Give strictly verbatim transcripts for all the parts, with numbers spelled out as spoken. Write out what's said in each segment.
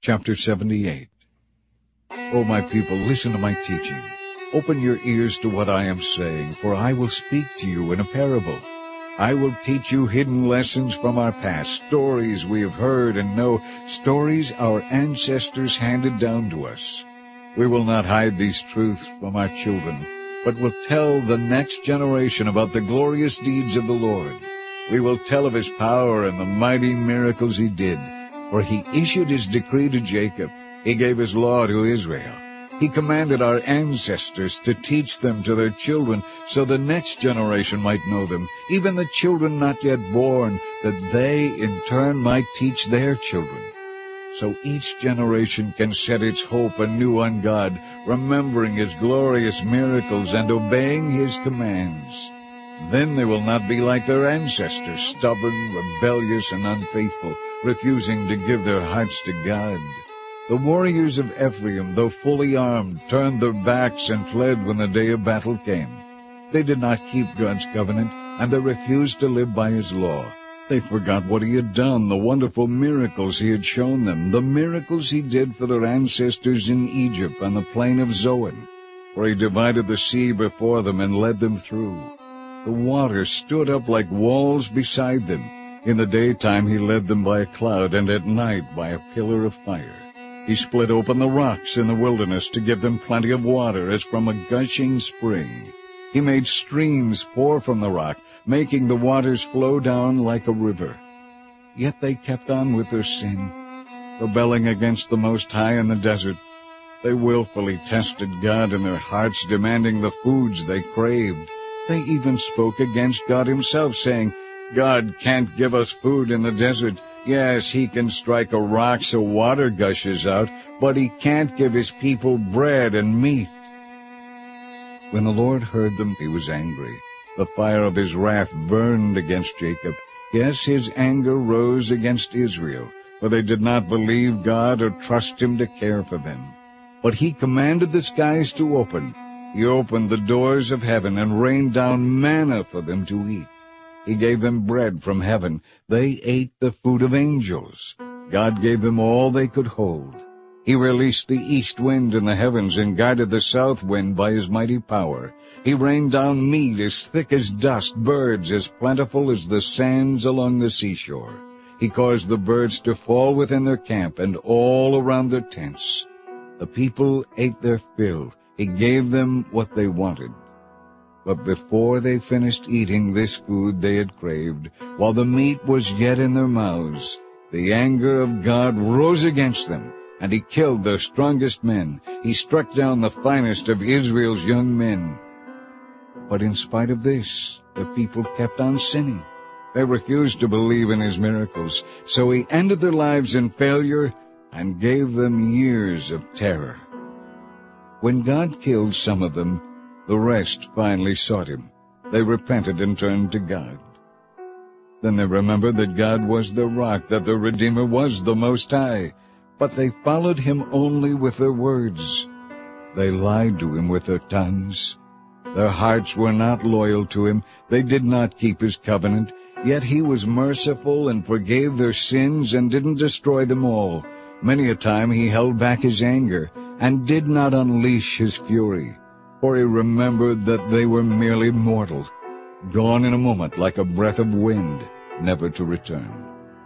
Chapter seventy-eight. O my people, listen to my teaching. Open your ears to what I am saying, for I will speak to you in a parable. I will teach you hidden lessons from our past, stories we have heard and know, stories our ancestors handed down to us. We will not hide these truths from our children, but will tell the next generation about the glorious deeds of the Lord. We will tell of his power and the mighty miracles he did. For he issued his decree to Jacob, he gave his law to Israel. He commanded our ancestors to teach them to their children, so the next generation might know them, even the children not yet born, that they in turn might teach their children. So each generation can set its hope anew on God, remembering his glorious miracles and obeying his commands. Then they will not be like their ancestors, stubborn, rebellious, and unfaithful, refusing to give their hearts to God. The warriors of Ephraim, though fully armed, turned their backs and fled when the day of battle came. They did not keep God's covenant, and they refused to live by his law. They forgot what he had done, the wonderful miracles he had shown them, the miracles he did for their ancestors in Egypt on the plain of Zoan, where he divided the sea before them and led them through. The water stood up like walls beside them. In the daytime he led them by a cloud, and at night by a pillar of fire. He split open the rocks in the wilderness to give them plenty of water, as from a gushing spring. He made streams pour from the rock, making the waters flow down like a river. Yet they kept on with their sin, rebelling against the Most High in the desert. They willfully tested God in their hearts, demanding the foods they craved. They even spoke against God himself, saying, God can't give us food in the desert. Yes, he can strike a rock so water gushes out, but he can't give his people bread and meat. When the Lord heard them, he was angry. The fire of his wrath burned against Jacob. Yes, his anger rose against Israel, for they did not believe God or trust him to care for them. But he commanded the skies to open. He opened the doors of heaven and rained down manna for them to eat. He gave them bread from heaven. They ate the food of angels. God gave them all they could hold. He released the east wind in the heavens and guided the south wind by his mighty power. He rained down meat as thick as dust, birds as plentiful as the sands along the seashore. He caused the birds to fall within their camp and all around their tents. The people ate their fill. He gave them what they wanted. But before they finished eating this food they had craved, while the meat was yet in their mouths, the anger of God rose against them, and he killed their strongest men. He struck down the finest of Israel's young men. But in spite of this, the people kept on sinning. They refused to believe in his miracles, so he ended their lives in failure and gave them years of terror. When God killed some of them, the rest finally sought him. They repented and turned to God. Then they remembered that God was their rock, that their Redeemer was the Most High. But they followed him only with their words. They lied to him with their tongues. Their hearts were not loyal to him. They did not keep his covenant. Yet he was merciful and forgave their sins and didn't destroy them all. Many a time he held back his anger and did not unleash his fury, for he remembered that they were merely mortal, gone in a moment like a breath of wind, never to return.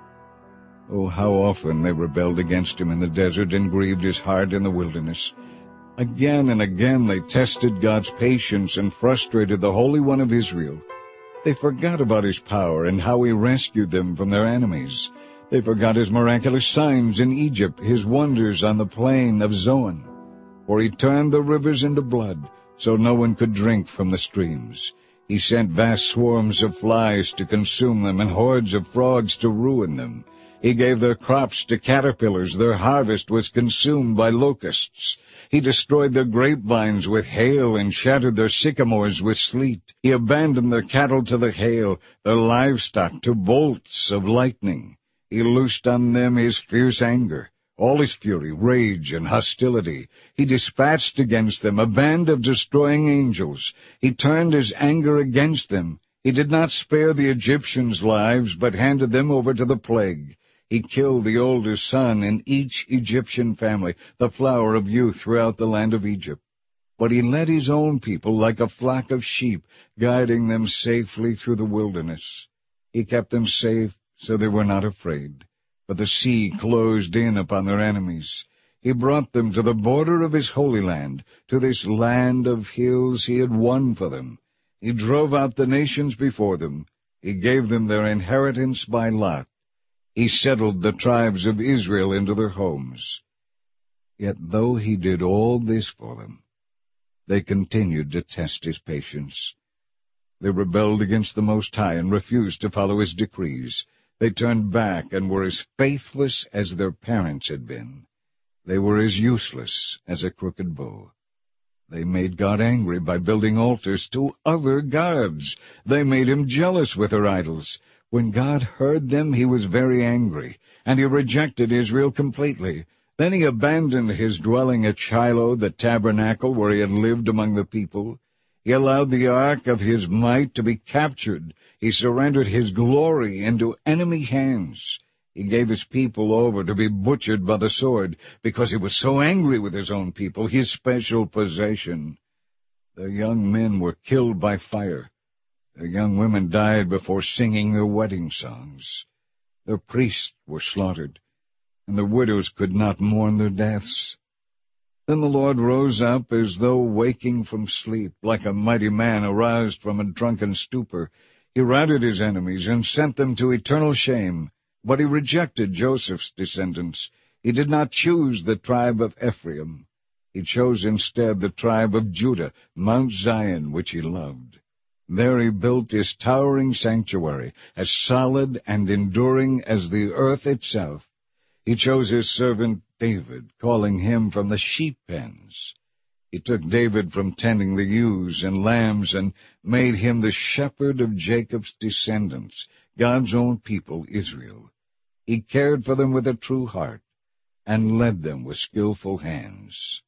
Oh, how often they rebelled against him in the desert and grieved his heart in the wilderness. Again and again they tested God's patience and frustrated the Holy One of Israel. They forgot about his power and how he rescued them from their enemies. They forgot his miraculous signs in Egypt, his wonders on the plain of Zoan. For he turned the rivers into blood, so no one could drink from the streams. He sent vast swarms of flies to consume them and hordes of frogs to ruin them. He gave their crops to caterpillars. Their harvest was consumed by locusts. He destroyed their grapevines with hail and shattered their sycamores with sleet. He abandoned their cattle to the hail, their livestock to bolts of lightning. He loosed on them his fierce anger, all his fury, rage, and hostility. He dispatched against them a band of destroying angels. He turned his anger against them. He did not spare the Egyptians' lives, but handed them over to the plague. He killed the oldest son in each Egyptian family, the flower of youth throughout the land of Egypt. But he led his own people like a flock of sheep, guiding them safely through the wilderness. He kept them safe, so they were not afraid, but the sea closed in upon their enemies. He brought them to the border of his holy land, to this land of hills he had won for them. He drove out the nations before them. He gave them their inheritance by lot. He settled the tribes of Israel into their homes. Yet though he did all this for them, they continued to test his patience. They rebelled against the Most High and refused to follow his decrees. They turned back and were as faithless as their parents had been. They were as useless as a crooked bow. They made God angry by building altars to other gods. They made him jealous with their idols. When God heard them, he was very angry, and he rejected Israel completely. Then he abandoned his dwelling at Shiloh, the tabernacle where he had lived among the people. He allowed the ark of his might to be captured. He surrendered his glory into enemy hands. He gave his people over to be butchered by the sword because he was so angry with his own people, his special possession. Their young men were killed by fire. Their young women died before singing their wedding songs. Their priests were slaughtered, and the widows could not mourn their deaths. Then the Lord rose up as though waking from sleep, like a mighty man aroused from a drunken stupor. He routed his enemies and sent them to eternal shame. But he rejected Joseph's descendants. He did not choose the tribe of Ephraim. He chose instead the tribe of Judah, Mount Zion, which he loved. There he built his towering sanctuary, as solid and enduring as the earth itself. He chose his servant David, calling him from the sheep pens. He took David from tending the ewes and lambs and made him the shepherd of Jacob's descendants, God's own people, Israel. He cared for them with a true heart and led them with skillful hands.